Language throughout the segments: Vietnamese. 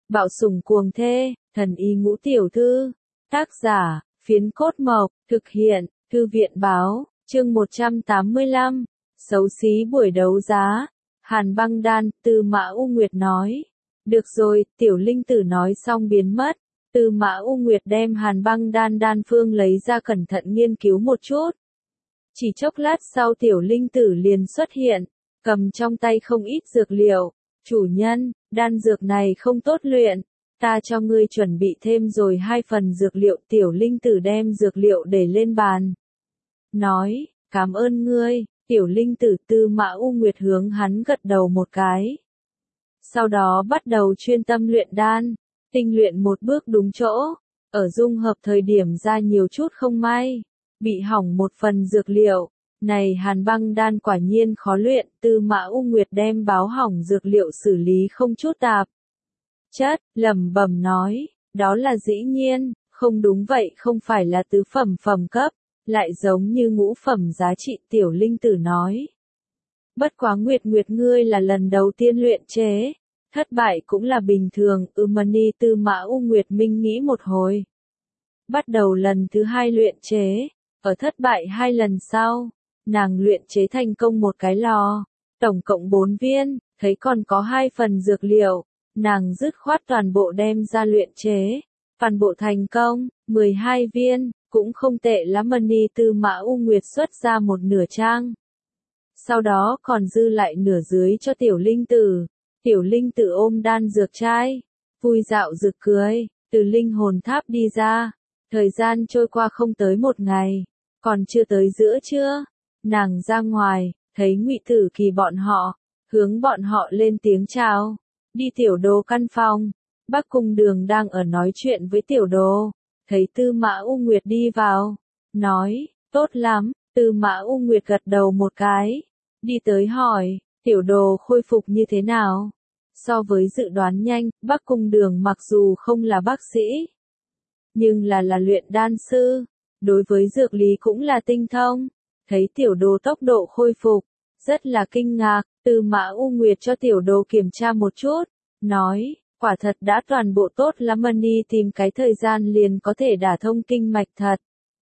Bạo sủng cuồng thê, thần y ngũ tiểu thư. Tác giả, Phiến Cốt Mộc, thực hiện, Thư viện báo, chương 185, xấu xí buổi đấu giá. Hàn Băng Đan, Tư Mã U Nguyệt nói. Được rồi, tiểu linh tử nói xong biến mất. Tư Mã U Nguyệt đem Hàn Băng đan phương lấy ra cẩn thận nghiên cứu một chút. Chỉ chốc lát sau tiểu linh tử liền xuất hiện, cầm trong tay không ít dược liệu. Chủ nhân, đan dược này không tốt luyện, ta cho ngươi chuẩn bị thêm rồi 2 phần dược liệu. Tiểu linh tử đem dược liệu để lên bàn. Nói, cảm ơn ngươi, tiểu linh tử. Tư Mã U Nguyệt hướng hắn gật đầu một cái. Sau đó bắt đầu chuyên tâm luyện đan, tinh luyện một bước đúng chỗ, ở dung hợp thời điểm ra nhiều chút không may, bị hỏng một phần dược liệu. Này Hàn Băng đan quả nhiên khó luyện. Tư Mã U Nguyệt đem báo hỏng dược liệu xử lý không chút tạp chất, lẩm bẩm nói, đó là dĩ nhiên, không đúng vậy không phải là tứ phẩm phẩm cấp, lại giống như ngũ phẩm giá trị. Tiểu linh tử nói. Bất quá Nguyệt ngươi là lần đầu tiên luyện chế, thất bại cũng là bình thường. Mani. Tư Mã U Nguyệt minh nghĩ một hồi. Bắt đầu lần thứ 2 luyện chế, ở thất bại 2 lần sau, nàng luyện chế thành công một cái lò, tổng cộng 4 viên, thấy còn có 2 phần dược liệu, nàng dứt khoát toàn bộ đem ra luyện chế, toàn bộ thành công, 12 viên, cũng không tệ lắm. Mani. Tư Mã U Nguyệt xuất ra một nửa trang, sau đó còn dư lại nửa dưới cho tiểu linh tử. Tiểu linh tử ôm đan dược chai, vui dạo rực cười, từ linh hồn tháp đi ra. Thời gian trôi qua không tới 1 ngày, còn chưa tới giữa trưa, nàng ra ngoài, thấy Ngụy Tử Kỳ bọn họ, hướng bọn họ lên tiếng chào. Đi tiểu đồ căn phòng, Bắc Cung Đường đang ở nói chuyện với tiểu đồ, thấy Tư Mã U Nguyệt đi vào, nói, tốt lắm. Tư Mã U Nguyệt gật đầu một cái, đi tới hỏi, tiểu đồ khôi phục như thế nào? So với dự đoán nhanh, Bắc Cung Đường mặc dù không là bác sĩ, nhưng là luyện đan sư, đối với dược lý cũng là tinh thông. Thấy tiểu đồ tốc độ khôi phục, rất là kinh ngạc. Tư Mã U Nguyệt cho tiểu đồ kiểm tra một chút, nói, quả thật đã toàn bộ tốt lắm. Mani tìm cái thời gian liền có thể đả thông kinh mạch thật.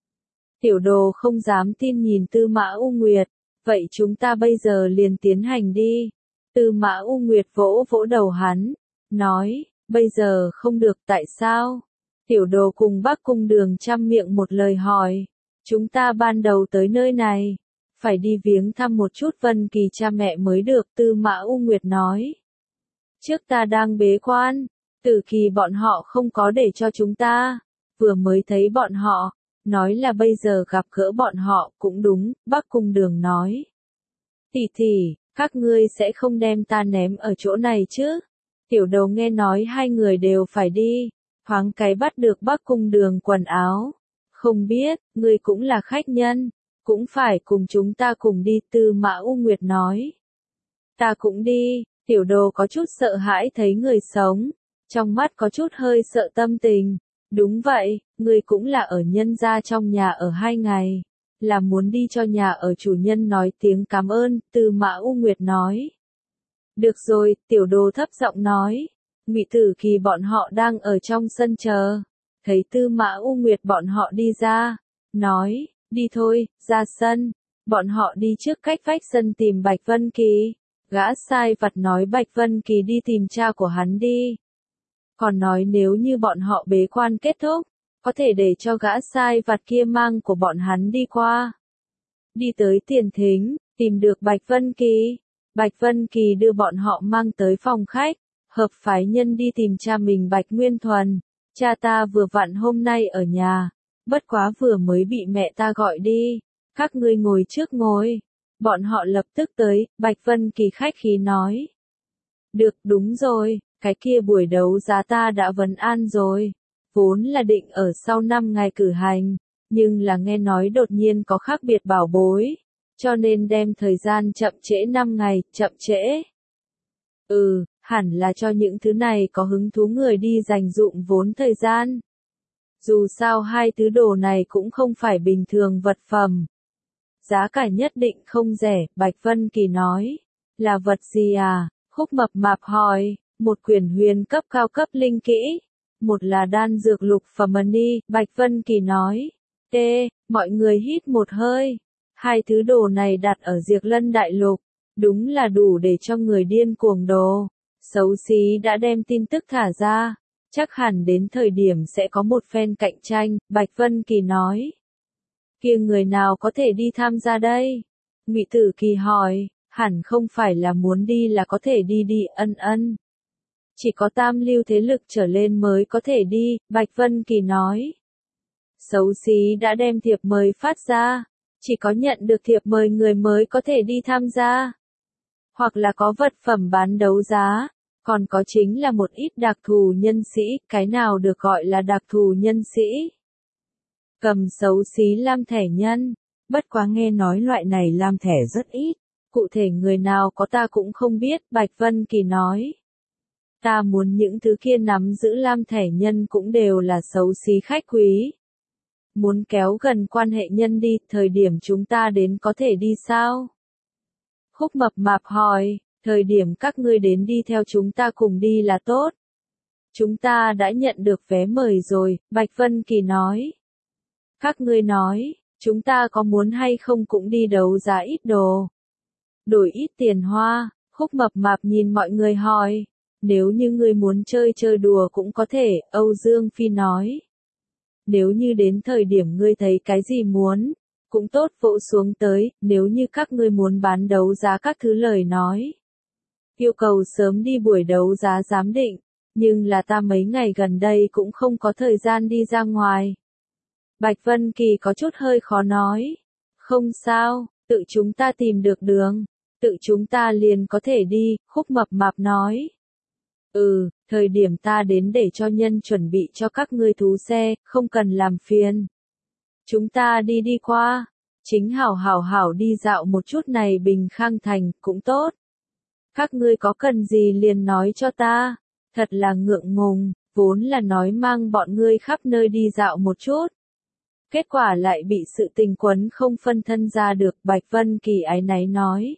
Tiểu đồ không dám tin nhìn Tư Mã U Nguyệt, vậy chúng ta bây giờ liền tiến hành đi. Tư Mã U Nguyệt vỗ vỗ đầu hắn, nói, bây giờ không được. Tại sao? Tiểu đồ cùng Bắc Cung Đường chăm miệng một lời hỏi. Chúng ta ban đầu tới nơi này, phải đi viếng thăm một chút Vân Kỳ cha mẹ mới được. Tư Mã U Nguyệt nói. Trước ta đang bế quan, Tử Kỳ bọn họ không có để cho chúng ta, vừa mới thấy bọn họ, nói là bây giờ gặp gỡ bọn họ. Cũng đúng, Bắc Cung Đường nói. Tỷ tỷ, các ngươi sẽ không đem ta ném ở chỗ này chứ? Tiểu đầu nghe nói 2 người đều phải đi, thoáng cái bắt được Bắc Cung Đường quần áo. Không biết, ngươi cũng là khách nhân, cũng phải cùng chúng ta cùng đi. Tư Mã U Nguyệt nói. Ta cũng đi. Tiểu đồ có chút sợ hãi thấy người sống, trong mắt có chút hơi sợ tâm tình. Đúng vậy, ngươi cũng là ở nhân gia trong nhà ở 2 ngày, là muốn đi cho nhà ở chủ nhân nói tiếng cảm ơn. Tư Mã U Nguyệt nói. Được rồi, tiểu đồ thấp giọng nói. Ngụy Tử Kỳ bọn họ đang ở trong sân chờ, thấy Tư Mã U Nguyệt bọn họ đi ra, nói, đi thôi, ra sân. Bọn họ đi trước cách vách sân tìm Bạch Vân Kỳ. Gã sai vặt nói Bạch Vân Kỳ đi tìm cha của hắn đi. Còn nói nếu như bọn họ bế quan kết thúc, có thể để cho gã sai vặt kia mang của bọn hắn đi qua. Đi tới tiền thính, tìm được Bạch Vân Kỳ. Bạch Vân Kỳ đưa bọn họ mang tới phòng khách, hợp phái nhân đi tìm cha mình Bạch Nguyên Thuần. Cha ta vừa vặn hôm nay ở nhà, bất quá vừa mới bị mẹ ta gọi đi, các ngươi ngồi trước ngồi. Bọn họ lập tức tới. Bạch Vân Kỳ khách khí nói. Được, đúng rồi, cái kia buổi đấu giá ta đã vấn an rồi, vốn là định ở sau 5 ngày cử hành, nhưng là nghe nói đột nhiên có khác biệt bảo bối, cho nên đem thời gian chậm trễ 5 ngày. Chậm trễ? Hẳn là cho những thứ này có hứng thú người đi dành dụm vốn thời gian. Dù sao 2 thứ đồ này cũng không phải bình thường vật phẩm, giá cả nhất định không rẻ. Bạch Vân Kỳ nói. Là vật gì à? Khúc Mập Mạp hỏi. một quyển huyền cấp cao cấp linh kỹ, một là đan dược lục phẩm mani, Bạch Vân Kỳ nói. Mọi người hít một hơi. Hai thứ đồ này đặt ở Diệt Lân Đại Lục, đúng là đủ để cho người điên cuồng đồ. Xấu xí đã đem tin tức thả ra, chắc hẳn đến thời điểm sẽ có một phen cạnh tranh, Bạch Vân Kỳ nói. Kia người nào có thể đi tham gia đây? Ngụy Tử Kỳ hỏi, hẳn không phải là muốn đi là có thể đi, ân. Chỉ có tam lưu thế lực trở lên mới có thể đi, Bạch Vân Kỳ nói. Xấu xí đã đem thiệp mời phát ra, chỉ có nhận được thiệp mời người mới có thể đi tham gia. Hoặc là có vật phẩm bán đấu giá, còn có chính là một ít đặc thù nhân sĩ, cái nào được gọi là đặc thù nhân sĩ. Cầm xấu xí lam thẻ nhân, bất quá nghe nói loại này lam thẻ rất ít, cụ thể người nào có ta cũng không biết, Bạch Vân Kỳ nói. Ta muốn những thứ kia nắm giữ lam thẻ nhân cũng đều là xấu xí khách quý. Muốn kéo gần quan hệ nhân đi, thời điểm chúng ta đến có thể đi sao? Khúc Mập Mạp hỏi, thời điểm các ngươi đến đi theo chúng ta cùng đi là tốt. Chúng ta đã nhận được vé mời rồi, Bạch Vân Kỳ nói. Các ngươi nói, chúng ta có muốn hay không cũng đi đấu giá ít đồ. Đổi ít tiền hoa, Khúc Mập Mạp nhìn mọi người hỏi. Nếu như ngươi muốn chơi đùa cũng có thể, Âu Dương Phi nói. Nếu như đến thời điểm ngươi thấy cái gì muốn, cũng tốt vỗ xuống tới, nếu như các ngươi muốn bán đấu giá các thứ lời nói. Yêu cầu sớm đi buổi đấu giá giám định, nhưng là ta mấy ngày gần đây cũng không có thời gian đi ra ngoài. Bạch Vân Kỳ có chút hơi khó nói. Không sao, tự chúng ta tìm được đường, tự chúng ta liền có thể đi, Khúc Mập Mạp nói. Thời điểm ta đến để cho nhân chuẩn bị cho các ngươi thú xe, không cần làm phiền. Chúng ta đi qua, chính hảo đi dạo một chút này Bình Khang Thành, cũng tốt. Các ngươi có cần gì liền nói cho ta, thật là ngượng ngùng, vốn là nói mang bọn ngươi khắp nơi đi dạo một chút. Kết quả lại bị sự tình quấn không phân thân ra được, Bạch Vân Kỳ áy náy nói.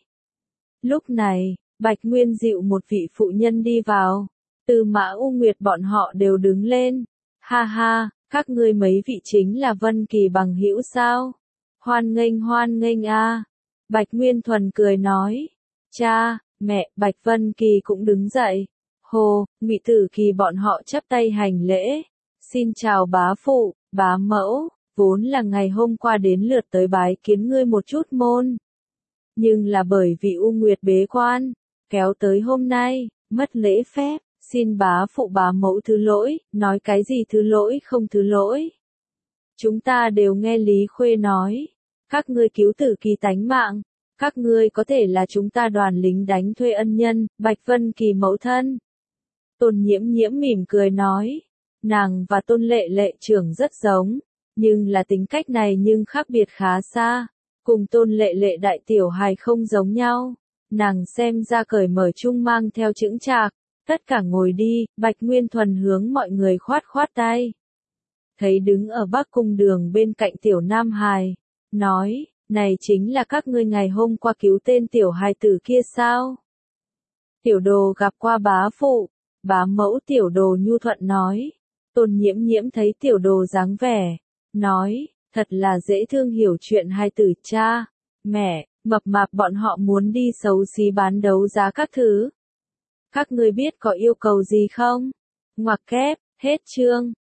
Lúc này, Bạch Nguyên dịu một vị phụ nhân đi vào, Từ Mã U Nguyệt bọn họ đều đứng lên. Ha ha, các ngươi mấy vị chính là Vân Kỳ bằng hữu sao? Hoan nghênh a. Bạch Nguyên Thuần cười nói. Cha, mẹ, Bạch Vân Kỳ cũng đứng dậy. Hồ, Ngụy Tử Kỳ bọn họ chắp tay hành lễ. Xin chào bá phụ, bá mẫu, vốn là ngày hôm qua đến lượt tới bái kiến ngươi một chút môn. Nhưng là bởi vì U Nguyệt bế quan, kéo tới hôm nay, mất lễ phép, xin bá phụ bá mẫu thứ lỗi, nói cái gì thứ lỗi không thứ lỗi. Chúng ta đều nghe Lý Khuê nói, các ngươi cứu Tử Kỳ tánh mạng, các ngươi có thể là chúng ta đoàn lính đánh thuê ân nhân, Bạch Vân Kỳ mẫu thân. Tôn Nhiễm Nhiễm mỉm cười nói, nàng và Tôn Lệ Lệ trưởng rất giống, nhưng là tính cách này nhưng khác biệt khá xa, cùng Tôn Lệ Lệ đại tiểu hài không giống nhau. Nàng xem ra cởi mở chung mang theo chững chạc, tất cả ngồi đi, Bạch Nguyên Thuần hướng mọi người khoát tay. Thấy đứng ở Bắc Cung đường bên cạnh tiểu nam hài, nói, này chính là các ngươi ngày hôm qua cứu tên tiểu hài tử kia sao? Tiểu đồ gặp qua bá phụ, bá mẫu, tiểu đồ nhu thuận nói. Tôn Nhiễm Nhiễm thấy tiểu đồ dáng vẻ, nói, thật là dễ thương hiểu chuyện hai tử, cha, mẹ, Mập Mạp bọn họ muốn đi xấu xí bán đấu giá các thứ. Các ngươi biết có yêu cầu gì không? Ngoặc kép, hết chương.